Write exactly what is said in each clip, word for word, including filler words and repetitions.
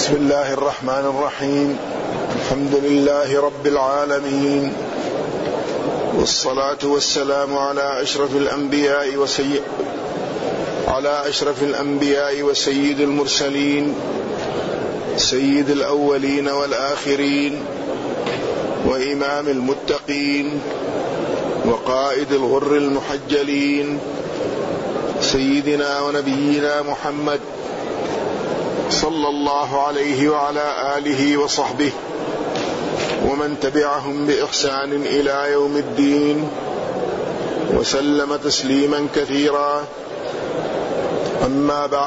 بسم الله الرحمن الرحيم. الحمد لله رب العالمين، والصلاة والسلام على أشرف الأنبياء وسيد على أشرف الأنبياء وسيد المرسلين، سيد الأولين والآخرين، وإمام المتقين، وقائد الغر المحجلين، سيدنا ونبينا محمد صلى الله عليه وعلى آله وصحبه ومن تبعهم بإحسان إلى يوم الدين، وسلم تسليما كثيرا. أما بعد،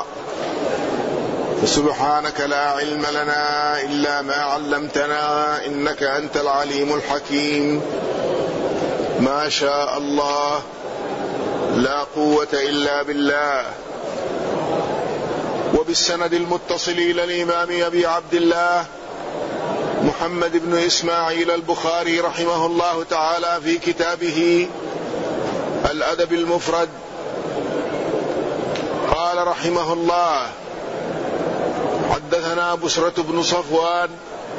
فسبحانك لا علم لنا إلا ما علمتنا إنك أنت العليم الحكيم. ما شاء الله، لا قوة إلا بالله. وبالسند المتصل إلى الإمام أبي عبد الله محمد بن إسماعيل البخاري رحمه الله تعالى في كتابه الأدب المفرد، قال رحمه الله: حدثنا بسرة بن صفوان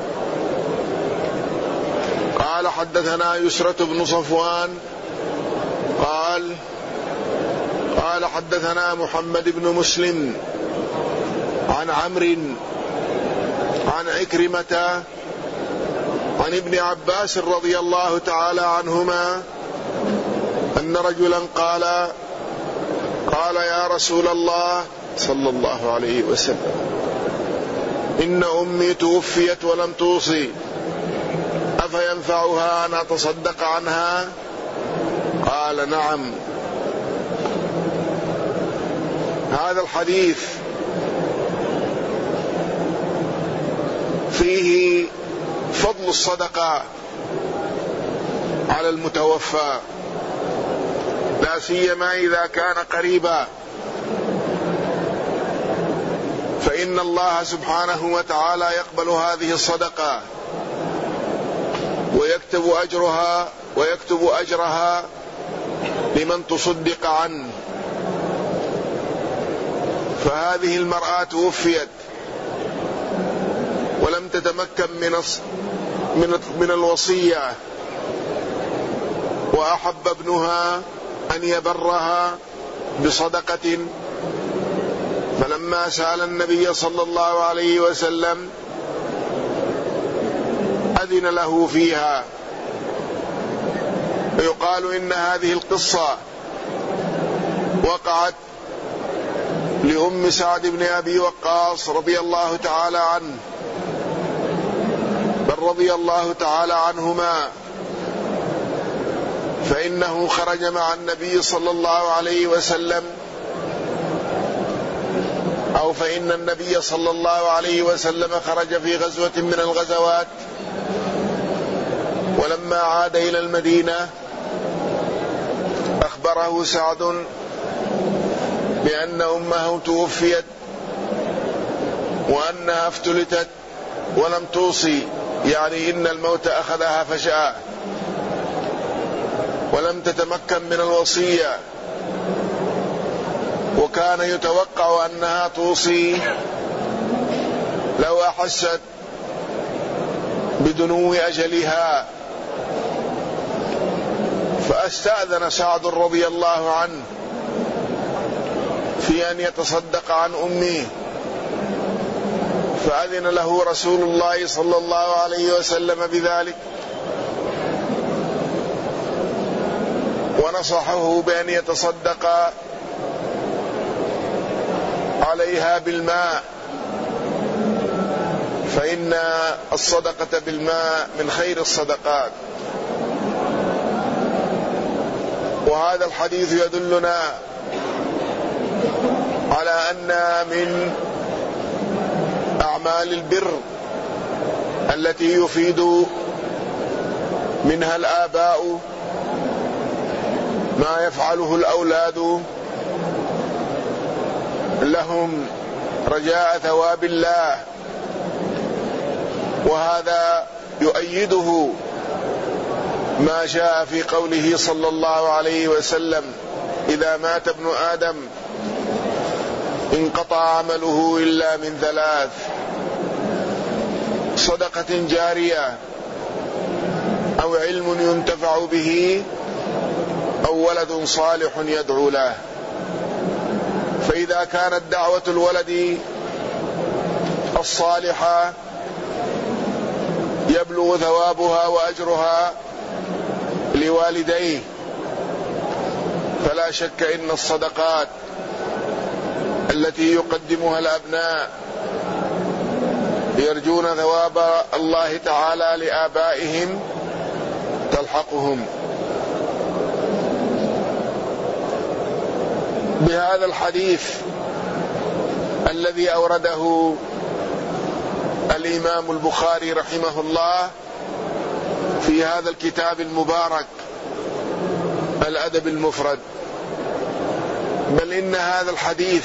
قال حدثنا يسرة بن صفوان قال قال حدثنا محمد بن مسلم عن عمرو عن عكرمة عن ابن عباس رضي الله تعالى عنهما أن رجلا قال قال يا رسول الله صلى الله عليه وسلم، إن أمي توفيت ولم توصي، أفينفعها أن أتصدق عنها؟ قال: نعم. هذا الحديث فيه فضل الصدقة على المتوفى، لا سيما إذا كان قريبا، فإن الله سبحانه وتعالى يقبل هذه الصدقة ويكتب أجرها ويكتب أجرها لمن تصدق عنه. فهذه المرأة توفيت ولم تتمكن من من من الوصية، وأحب ابنها أن يبرها بصدقة، فلما سأل النبي صلى الله عليه وسلم أذن له فيها. ويقال إن هذه القصة وقعت لأم سعد بن أبي وقاص رضي الله تعالى عنه، بل رضي الله تعالى عنهما، فإنه خرج مع النبي صلى الله عليه وسلم أو فإن النبي صلى الله عليه وسلم خرج في غزوة من الغزوات، ولما عاد إلى المدينة أخبره سعد بأن أمه توفيت وأنها افتلتت ولم توصي، يعني إن الموت أخذها فشاء ولم تتمكن من الوصية، وكان يتوقع أنها توصي لو أحست بدنو أجلها. فاستأذن سعد رضي الله عنه في أن يتصدق عن أمه، فأذن له رسول الله صلى الله عليه وسلم بذلك، ونصحه بأن يتصدق عليها بالماء، فإن الصدقة بالماء من خير الصدقات. وهذا الحديث يدلنا على أن من أعمال البر التي يفيد منها الآباء ما يفعله الأولاد لهم رجاء ثواب الله، وهذا يؤيده ما جاء في قوله صلى الله عليه وسلم: إذا مات ابن آدم انقطع عمله إلا من ثلاث: صدقة جارية أو علم ينتفع به أو ولد صالح يدعو له. فإذا كانت دعوة الولد الصالحة يبلغ ثوابها وأجرها لوالديه، فلا شك إن الصدقات التي يقدمها الأبناء يرجون ثواب الله تعالى لآبائهم تلحقهم. بهذا الحديث الذي أورده الإمام البخاري رحمه الله في هذا الكتاب المبارك الأدب المفرد، بل إن هذا الحديث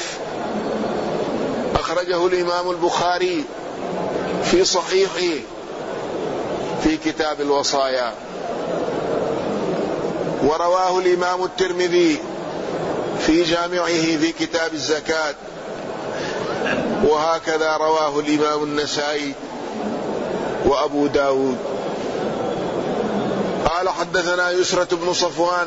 أخرجه الإمام البخاري في صحيحه في كتاب الوصايا، ورواه الإمام الترمذي في جامعه في كتاب الزكاة، وهكذا رواه الإمام النسائي وأبو داود. قال حدثنا يسرة بن صفوان،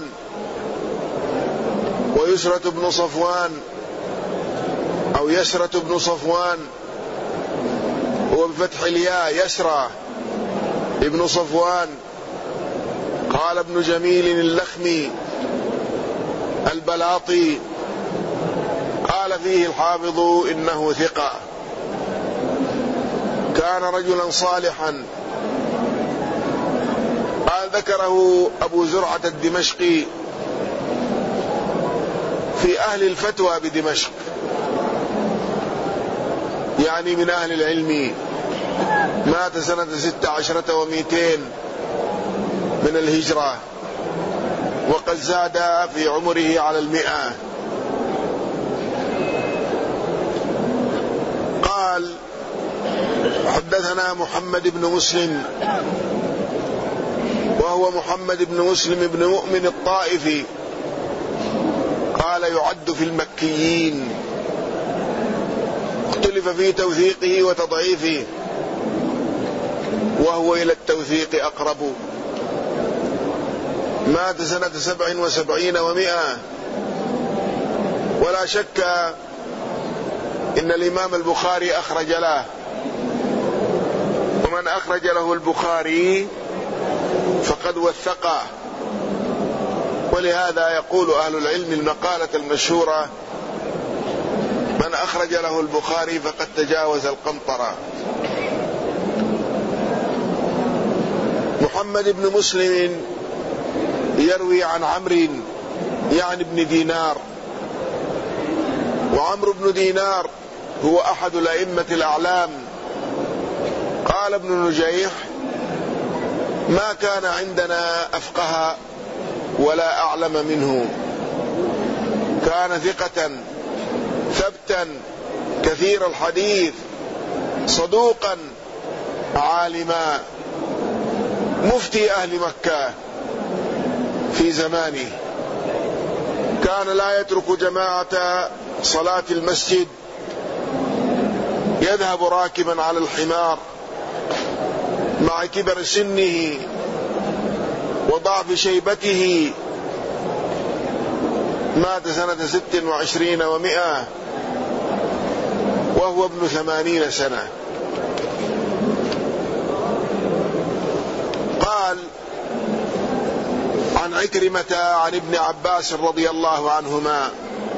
ويسرة بن صفوان أو يسرة بن صفوان هو بفتح الياء يسرى ابن صفوان. قال ابن جميل اللخمي البلاطي قال فيه الحافظ إنه ثقة، كان رجلا صالحا. قال ذكره أبو زرعة الدمشقي في أهل الفتوى بدمشق، يعني من أهل العلم، مات سنة ست عشرة ومئتين من الهجرة، وقد زاد في عمره على المئة. قال حدثنا محمد بن مسلم، وهو محمد بن مسلم بن مؤمن الطائفي، قال يعد في المكيين، اختلف في توثيقه وتضعيفه، وهو إلى التوثيق أقرب. مات سنة سبع وسبعين ومئة. ولا شك إن الإمام البخاري أخرج له، ومن أخرج له البخاري فقد وثقه، ولهذا يقول أهل العلم المقالة المشهورة: من أخرج له البخاري فقد تجاوز القنطرة. محمد بن مسلم يروي عن عمرو يعني ابن دينار، وعمرو بن دينار هو أحد الأئمة الأعلام. قال ابن نجيح: ما كان عندنا أفقه ولا أعلم منه، كان ثقة ثبتا كثير الحديث صدوقا عالما، مفتي أهل مكة في زمانه، كان لا يترك جماعة صلاة المسجد، يذهب راكبا على الحمار مع كبر سنه وضعف شيبته. مات سنة ست وعشرين ومئة وهو ابن ثمانين سنة. قال عن عكرمة عن ابن عباس رضي الله عنهما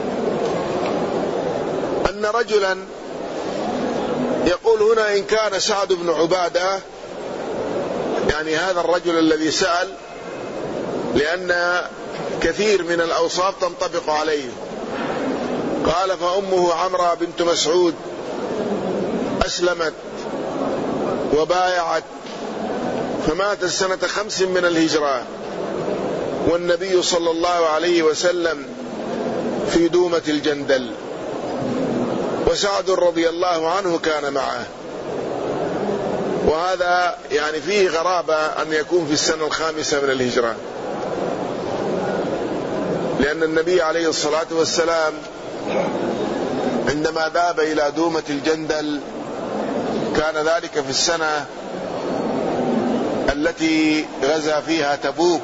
أن رجلا، يقول هنا إن كان سعد بن عبادة، يعني هذا الرجل الذي سأل، لأن كثير من الأوصاف تنطبق عليه. قال فأمه عمرة بنت مسعود أسلمت وبايعت، فماتت سنة خمس من الهجرة، والنبي صلى الله عليه وسلم في دومة الجندل، وسعد رضي الله عنه كان معه. وهذا يعني فيه غرابة أن يكون في السنة الخامسة من الهجرة، لأن النبي عليه الصلاة والسلام عندما ذهب إلى دومة الجندل كان ذلك في السنة التي غزا فيها تبوك،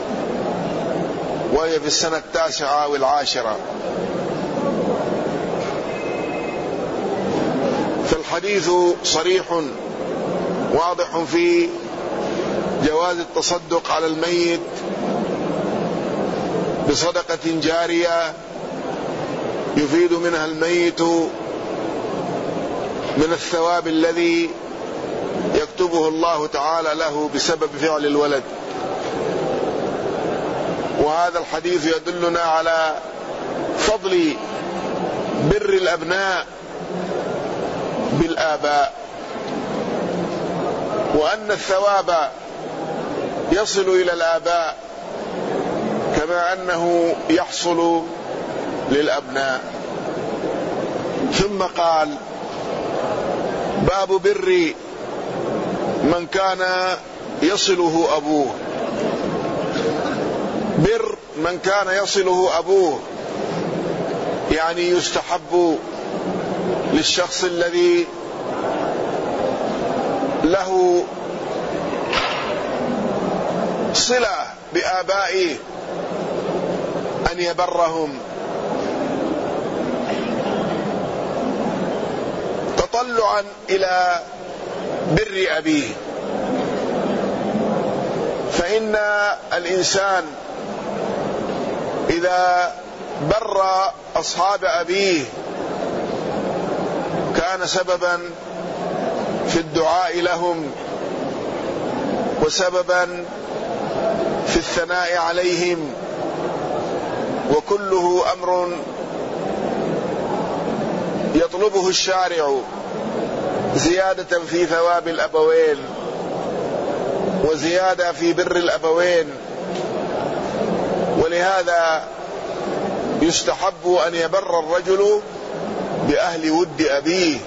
وهي في السنة التاسعة والعاشرة. فالحديث صريح واضح في جواز التصدق على الميت بصدقة جارية يفيد منها الميت من الثواب الذي يكتبه الله تعالى له بسبب فعل الولد. وهذا الحديث يدلنا على فضل بر الأبناء بالآباء، وأن الثواب يصل إلى الآباء كما أنه يحصل للأبناء. ثم قال: باب بر من كان يصله أبوه. بر من كان يصله أبوه يعني يستحب للشخص الذي له صلة بآبائه أن يبرهم تطلعا إلى بر أبيه، فإن الإنسان إذا بر أصحاب أبيه كان سببا في الدعاء لهم وسببا في الثناء عليهم، وكله أمر يطلبه الشارع زيادة في ثواب الأبوين وزيادة في بر الأبوين. ولهذا يستحب أن يبر الرجل بأهل ود أبيه،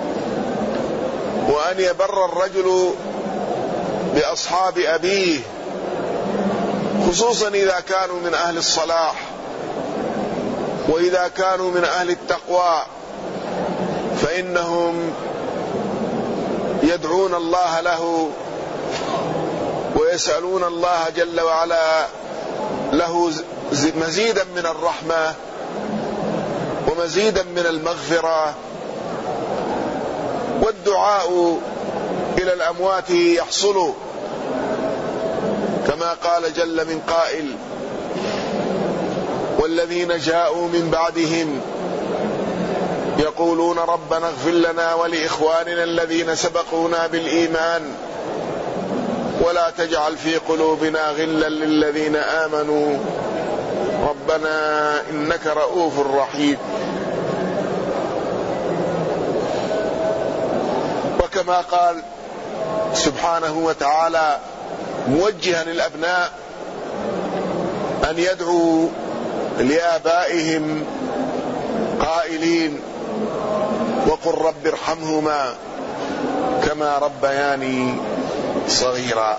وأن يبر الرجل بأصحاب أبيه، خصوصا إذا كانوا من أهل الصلاح وإذا كانوا من أهل التقوى، فإنهم يدعون الله له ويسألون الله جل وعلا له مزيدا من الرحمة ومزيدا من المغفرة. والدعاء إلى الأموات يحصل كما قال جل من قائل: والذين جاءوا من بعدهم يقولون ربنا اغفر لنا ولإخواننا الذين سبقونا بالإيمان ولا تجعل في قلوبنا غلا للذين آمنوا ربنا إنك رؤوف رحيم. وكما قال سبحانه وتعالى موجها الأبناء أن يدعوا لآبائهم قائلين: وقل رب ارحمهما كما ربياني صغيرا.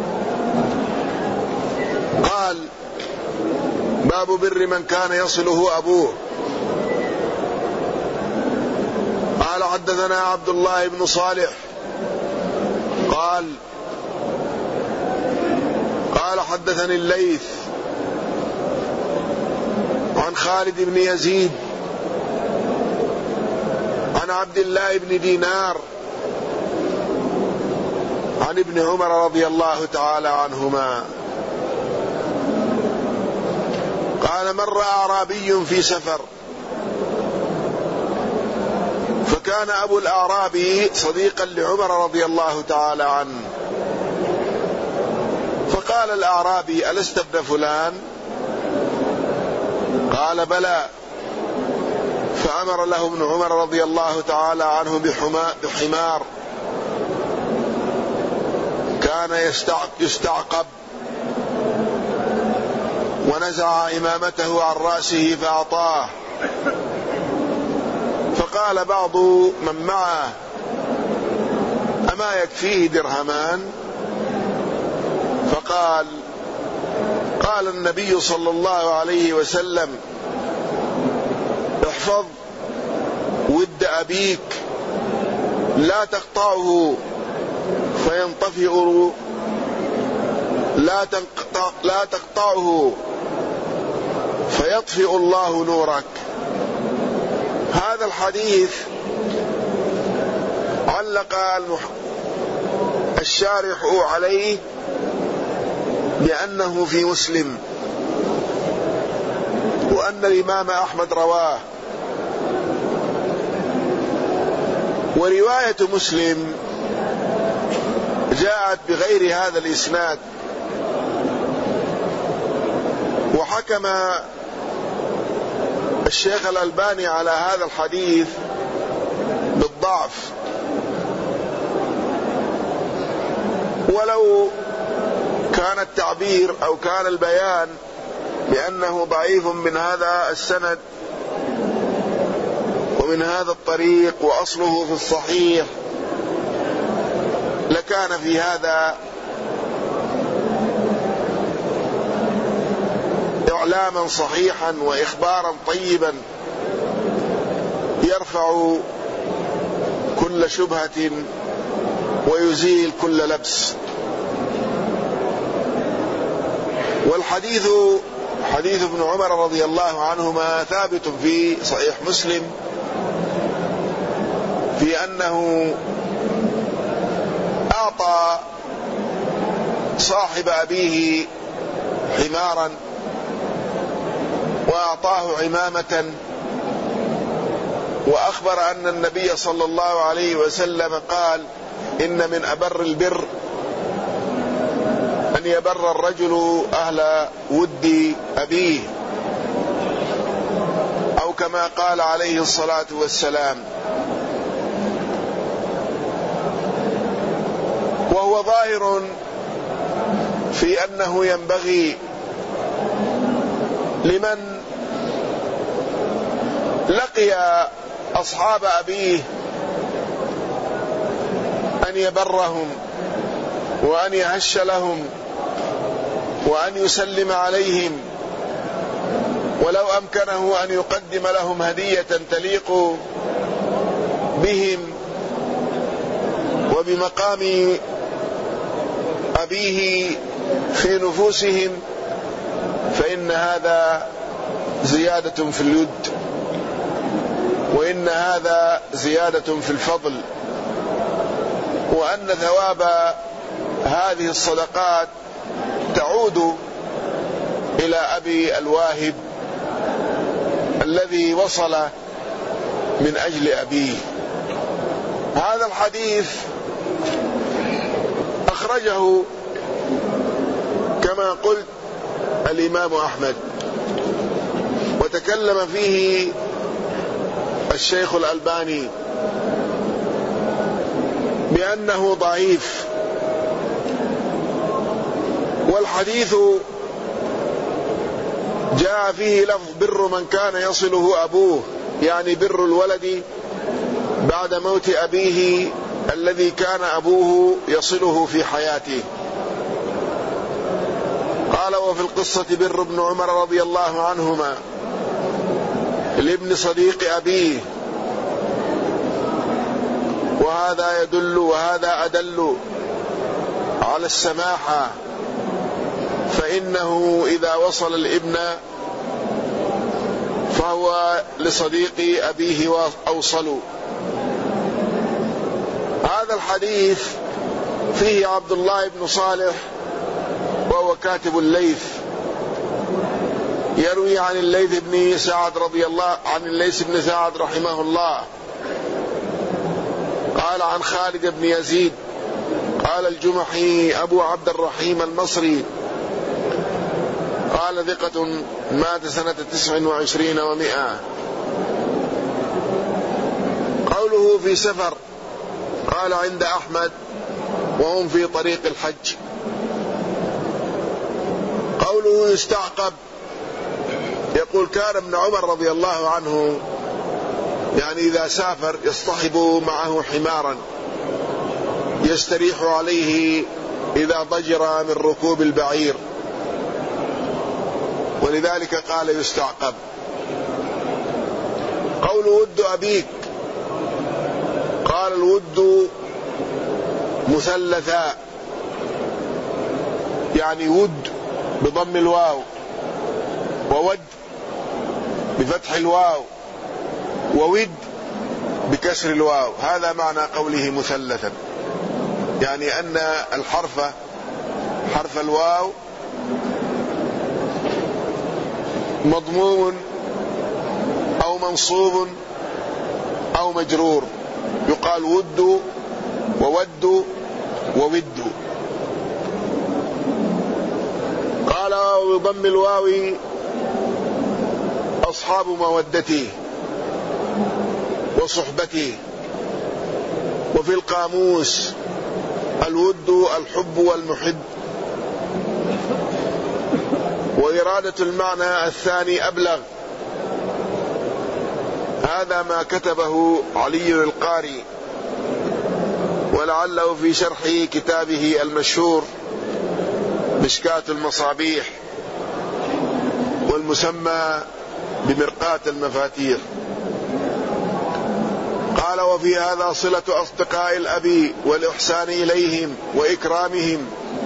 قال: باب بر من كان يصله أبوه. قال: حدثنا عبد الله بن صالح قال قال حدثني الليث عن خالد بن يزيد عن عبد الله بن دينار عن ابن عمر رضي الله تعالى عنهما قال: مر أعرابي في سفر، فكان أبو الأعرابي صديقا لعمر رضي الله تعالى عنه، فقال الأعرابي: ألست ابن فلان؟ قال: بلى. فأمر له ابن عمر رضي الله تعالى عنه بحمار كان يستعقب، ونزع إمامته عن رأسه فأعطاه. فقال بعض من معه: أما يكفيه درهمان؟ فقال: قال النبي صلى الله عليه وسلم: احفظ ود أبيك لا تقطعه فينطفئ لا تقطع لا تقطعه فيطفئ الله نورك. هذا الحديث علق الشارح عليه بأنه في مسلم، وأن الإمام أحمد رواه. ورواية مسلم جاءت بغير هذا الإسناد، وحكم الشيخ الألباني على هذا الحديث بالضعف، ولو كان التعبير أو كان البيان بأنه ضعيف من هذا السند ومن هذا الطريق وأصله في الصحيح لكان في هذا إعلاما صحيحا وإخبارا طيبا يرفع كل شبهة ويزيل كل لبس. والحديث حديث ابن عمر رضي الله عنهما ثابت في صحيح مسلم في أنه أعطى صاحب أبيه حمارا وأعطاه عمامة، وأخبر أن النبي صلى الله عليه وسلم قال: إن من أبر البر أن يبر الرجل أهل ود أبيه، أو كما قال عليه الصلاة والسلام. وهو ظاهر في أنه ينبغي لمن لقي أصحاب أبيه أن يبرهم وأن يهش لهم وأن يسلم عليهم، ولو أمكنه أن يقدم لهم هدية تليق بهم وبمقام أبيه في نفوسهم، فإن هذا زيادة في الود، وإن هذا زيادة في الفضل، وأن ثواب هذه الصدقات تعود إلى أبي الواهب الذي وصل من أجل أبيه. هذا الحديث أخرجه كما قلت الإمام أحمد، وتكلم فيه الشيخ الألباني بأنه ضعيف. والحديث جاء فيه لفظ بر من كان يصله أبوه، يعني بر الولد بعد موت أبيه الذي كان أبوه يصله في حياته. قال: وفي القصة بر ابن عمر رضي الله عنهما لابن صديق أبيه، وهذا يدل وهذا أدل على السماحة، فإنه إذا وصل الابن فهو لصديق أبيه أوصل. هذا الحديث فيه عبد الله بن صالح وهو كاتب الليث، يروي عن الليث بن سعد رضي الله عن الليث بن سعد رحمه الله قال عن خالد بن يزيد قال الجمحي أبو عبد الرحيم المصري قال: ثقة مات سنة تسع وعشرين ومئة. قوله في سفر قال عند أحمد وهم في طريق الحج. قوله يستعقب، يقول كان ابن عمر رضي الله عنه يعني إذا سافر يصطحب معه حمارا يستريح عليه إذا ضجر من ركوب البعير، ولذلك قال يستعقب. قول ود أبيك، قال: الود مثلثا، يعني ود بضم الواو، وود بفتح الواو، وود بكسر الواو. هذا معنى قوله مثلثا، يعني أن الحرف حرف الواو مضموم أو منصوب أو مجرور، يقال ود وود وود. قال وبضم الواو أصحاب مودته وصحبته. وفي القاموس الود الحب والمحب. وإرادة المعنى الثاني أبلغ. هذا ما كتبه علي القاري، ولعله في شرح كتابه المشهور مشكاة المصابيح، والمسمى بمرقاة المفاتيح. قال وفي هذا صلة أصدقاء الأب والإحسان إليهم وإكرامهم،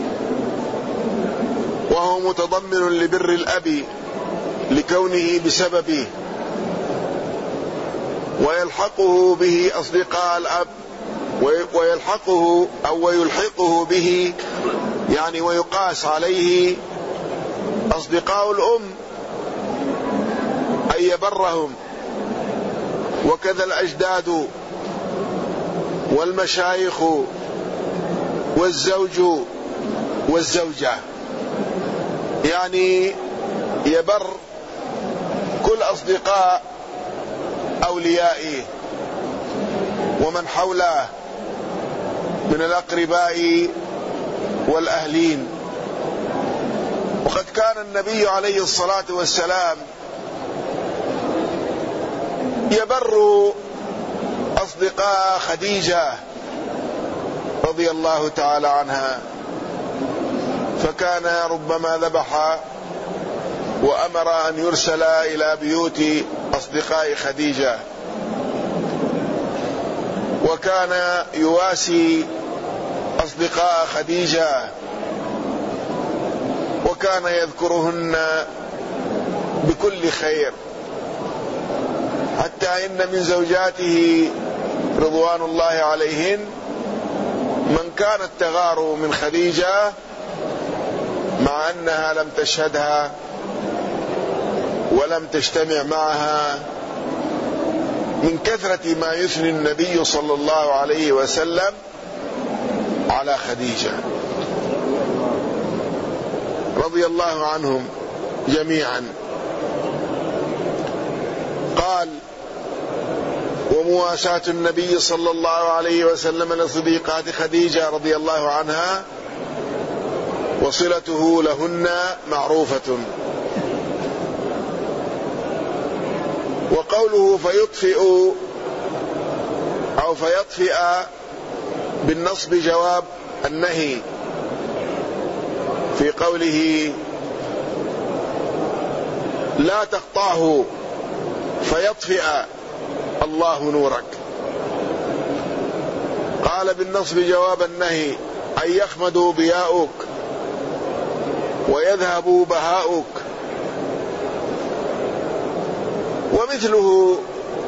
وهو متضمن لبر الأب لكونه بسببه، ويلحقه به أصدقاء الأب، ويلحقه أو ويلحقه به يعني ويقاس عليه أصدقاء الأم أن يبرهم، وكذا الأجداد والمشايخ والزوج والزوجة، يعني يبر كل أصدقاء أوليائه ومن حوله من الأقرباء والأهلين. وقد كان النبي عليه الصلاة والسلام يبر أصدقاء خديجة رضي الله تعالى عنها، فكان ربما ذبح وأمر أن يرسل إلى بيوت أصدقاء خديجة، وكان يواسي أصدقاء خديجة، وكان يذكرهن بكل خير، حتى إن من زوجاته رضوان الله عليهن من كانت تغار من خديجة مع أنها لم تشهدها ولم تجتمع معها، من كثرة ما يثني النبي صلى الله عليه وسلم على خديجة رضي الله عنهم جميعا. قال ومواساة النبي صلى الله عليه وسلم لصديقات خديجة رضي الله عنها وصلته لهن معروفة. وقوله فيطفئ أو فيطفئ بالنصب جواب النهي في قوله لا تقطعه فيطفئ الله نورك. قال بالنصب جواب النهي أن يخمدوا ضياؤك ويذهب بهاؤك. ومثله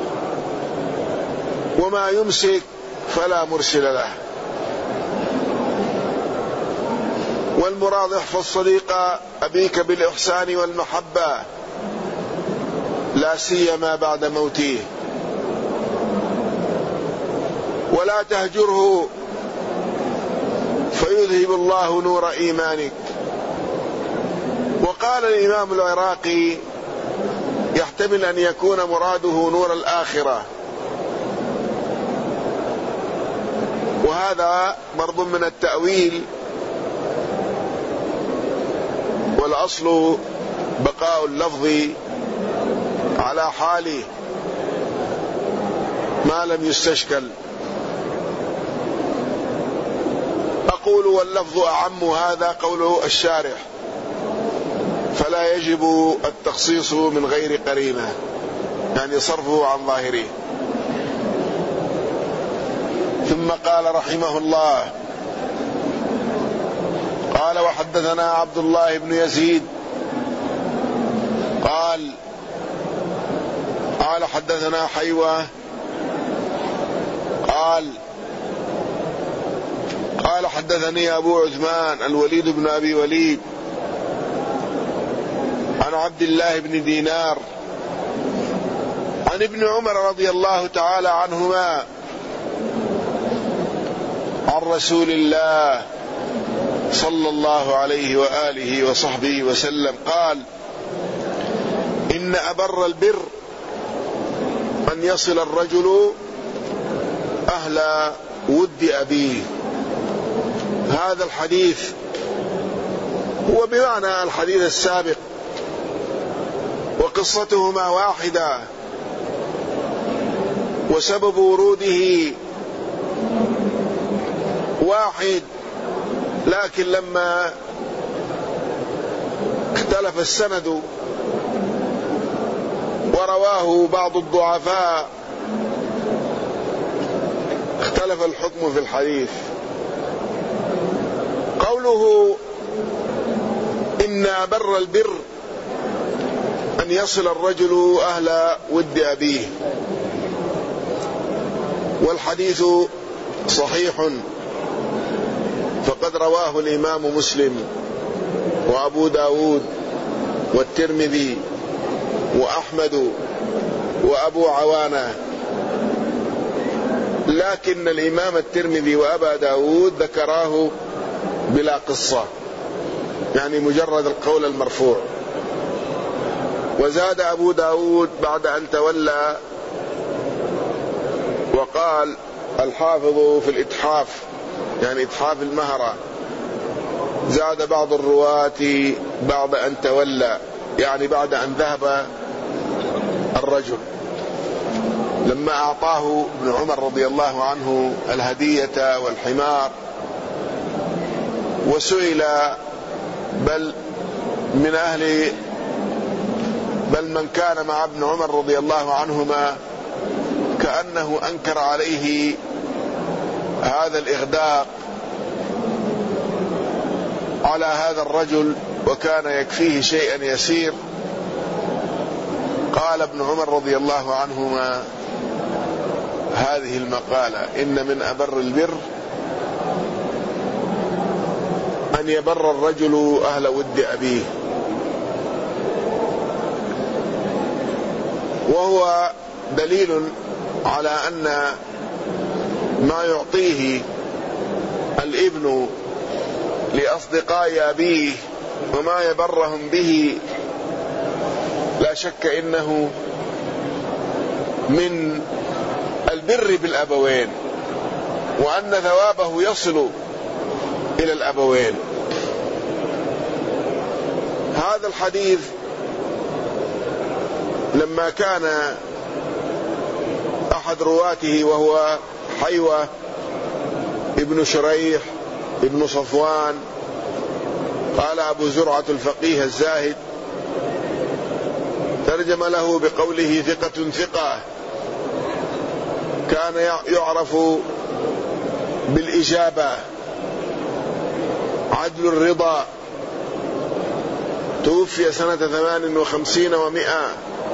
وما يمسك فلا مرسل له. والمراد احفظ صديق أبيك بالإحسان والمحبة لا سيما بعد موته، ولا تهجره فيذهب الله نور إيمانك. وقال الإمام العراقي يحتمل أن يكون مراده نور الآخرة، وهذا برضو من التأويل، والأصل بقاء اللفظ على حاله ما لم يستشكل. أقول واللفظ أعم، هذا قوله الشارح، فلا يجب التخصيص من غير قرينة، يعني صرفه عن ظاهره. ثم قال رحمه الله قال وحدثنا عبد الله بن يزيد قال قال حدثنا حيوة قال قال حدثني أبو عثمان الوليد بن أبي وليد عن عبد الله بن دينار عن ابن عمر رضي الله تعالى عنهما عن رسول الله صلى الله عليه وآله وصحبه وسلم قال إن أبر البر أن يصل الرجل أهل ود أبيه. هذا الحديث هو بمعنى الحديث السابق، وقصتهما واحدة، وسبب وروده واحد، لكن لما اختلف السند ورواه بعض الضعفاء اختلف الحكم في الحديث. قوله إن أبر البر أن يصل الرجل أهل ود أبيه، والحديث صحيح، فقد رواه الإمام مسلم وأبو داود والترمذي وأحمد وأبو عوانة، لكن الإمام الترمذي وأبا داود ذكراه بلا قصة، يعني مجرد القول المرفوع. وزاد أبو داود بعد أن تولى وقال الحافظ في الإتحاف، يعني إتحاف المهرة، زاد بعض الرواة بعد أن تولى، يعني بعد أن ذهب الرجل، لما أعطاه ابن عمر رضي الله عنه الهدية والحمار، وسئل بل من أهل بل من كان مع ابن عمر رضي الله عنهما كأنه أنكر عليه هذا الإغداق على هذا الرجل، وكان يكفيه شيئا يسير. قال ابن عمر رضي الله عنهما هذه المقالة: إن من أبر البر أن يبر الرجل أهل ود أبيه. وهو دليل على أن ما يعطيه الابن لأصدقاء أبيه وما يبرهم به لا شك إنه من البر بالأبوين، وأن ثوابه يصل إلى الأبوين. هذا الحديث لما كان أحد رواته وهو حيوة ابن شريح ابن صفوان، قال أبو زرعة الفقيه الزاهد ترجم له بقوله ثقة ثقة، كان يعرف بالإجابة، عدل الرضا، توفي سنة ثمان وخمسين ومئة.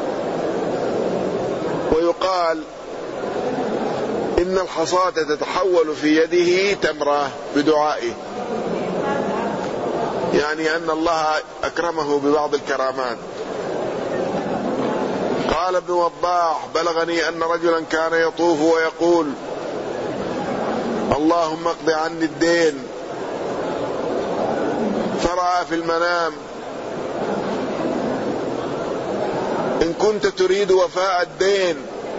ويقال إن الحصاة تتحول في يده تمرة بدعائه، يعني أن الله أكرمه ببعض الكرامات. قال ابن وضاح: بلغني أن رجلا كان يطوف ويقول: اللهم اقض عني الدين، فرأى في المنام: إن كنت تريد وفاء الدين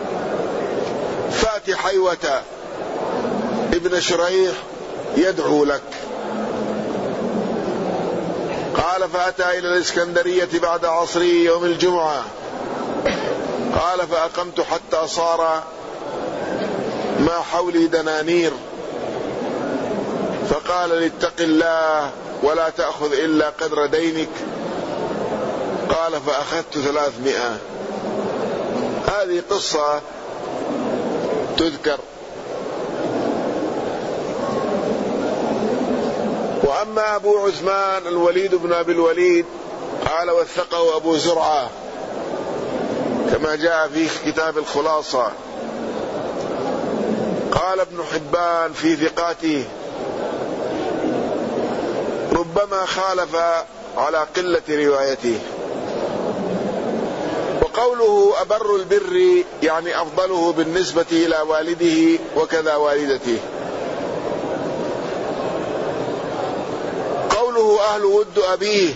فات حيوة ابن شريح يدعو لك. قال: فأتى إلى الإسكندرية بعد عصري يوم الجمعة. قال: فأقمت حتى صار ما حولي دنانير، فقال لي: اتق الله ولا تأخذ إلا قدر دينك. قال: فأخذت ثلاثمائة. هذه قصة تذكر. وأما أبو عثمان الوليد بن أبي الوليد قال وثقه أبو زرعة كما جاء في كتاب الخلاصة. قال ابن حبان في ثقاته ربما خالف على قلة روايته. وقوله أبر البر يعني أفضله بالنسبة إلى والده وكذا والدته. قوله أهل ود أبيه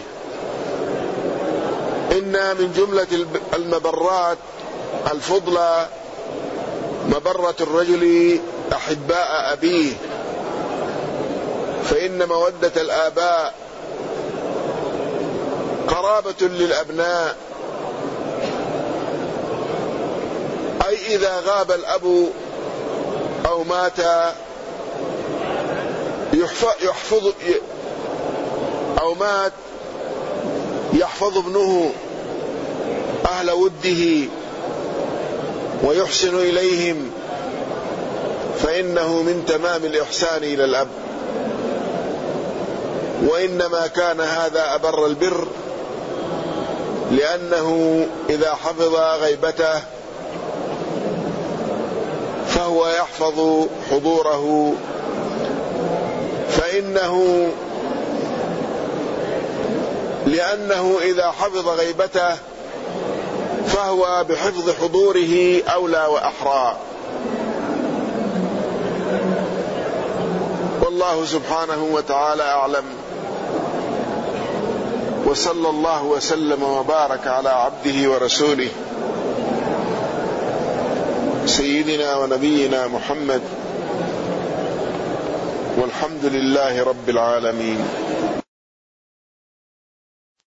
إن من جملة المبرات الفضلى مبرة الرجل أحباء أبيه، فإن مودة الآباء قرابة للأبناء، أي إذا غاب الأب أو مات يحفظ أو مات يحفظ ابنه أهل وده ويحسن إليهم، فإنه من تمام الإحسان إلى الأب. وإنما كان هذا أبر البر لأنه إذا حفظ غيبته فهو يحفظ حضوره، فإنه لأنه إذا حفظ غيبته فهو بحفظ حضوره أولى وأحرى. والله سبحانه وتعالى أعلم، وصلى الله وسلم وبارك على عبده ورسوله سيدنا ونبينا محمد، والحمد لله رب العالمين.